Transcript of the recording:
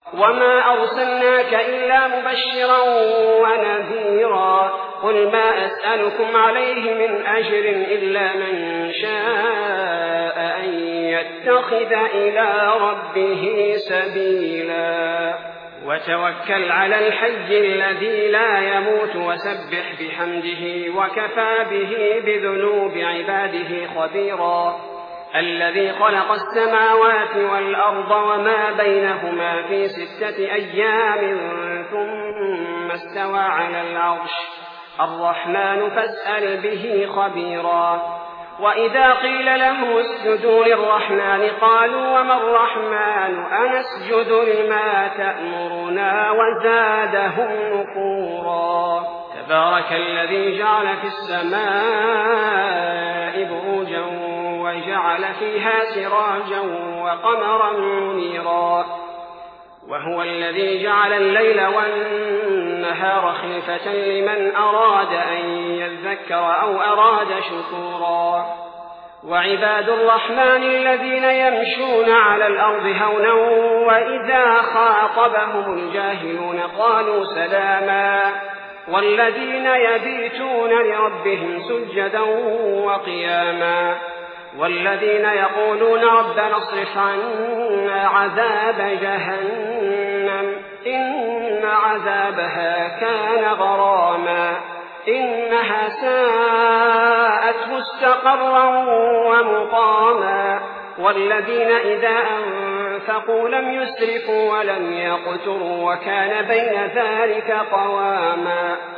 وما أرسلناك إلا مبشرا ونذيرا قل ما أسألكم عليه من أجر إلا من شاء أن يتخذ إلى ربه سبيلا وتوكل على الحي الذي لا يموت وسبح بحمده وكفى به بذنوب عباده خبيرا الذي خلق السماوات والأرض وما بينهما في 6 أيام ثم استوى على العرش الرحمن فاسأل به خبيرا وإذا قيل له اسجدوا للرحمن قالوا وما الرحمن أنسجد لما تأمرنا وزادهم نفورا تبارك الذي جعل في السماء بروجا وجعل فيها سراجا وقمرا منيرا وهو الذي جعل الليل والنهار خلفة لمن أراد أن يذكر أو أراد شكورا وعباد الرحمن الذين يمشون على الأرض هونا وإذا خاطبهم الجاهلون قالوا سلاما والذين يبيتون لربهم سجدا وقياما والذين يقولون ربنا اصرف عنا عذاب جهنم إن عذابها كان غراما إنها ساءت مستقرا ومقاما والذين إذا أنفقوا لم يسرفوا ولم يقتروا وكان بين ذلك قواما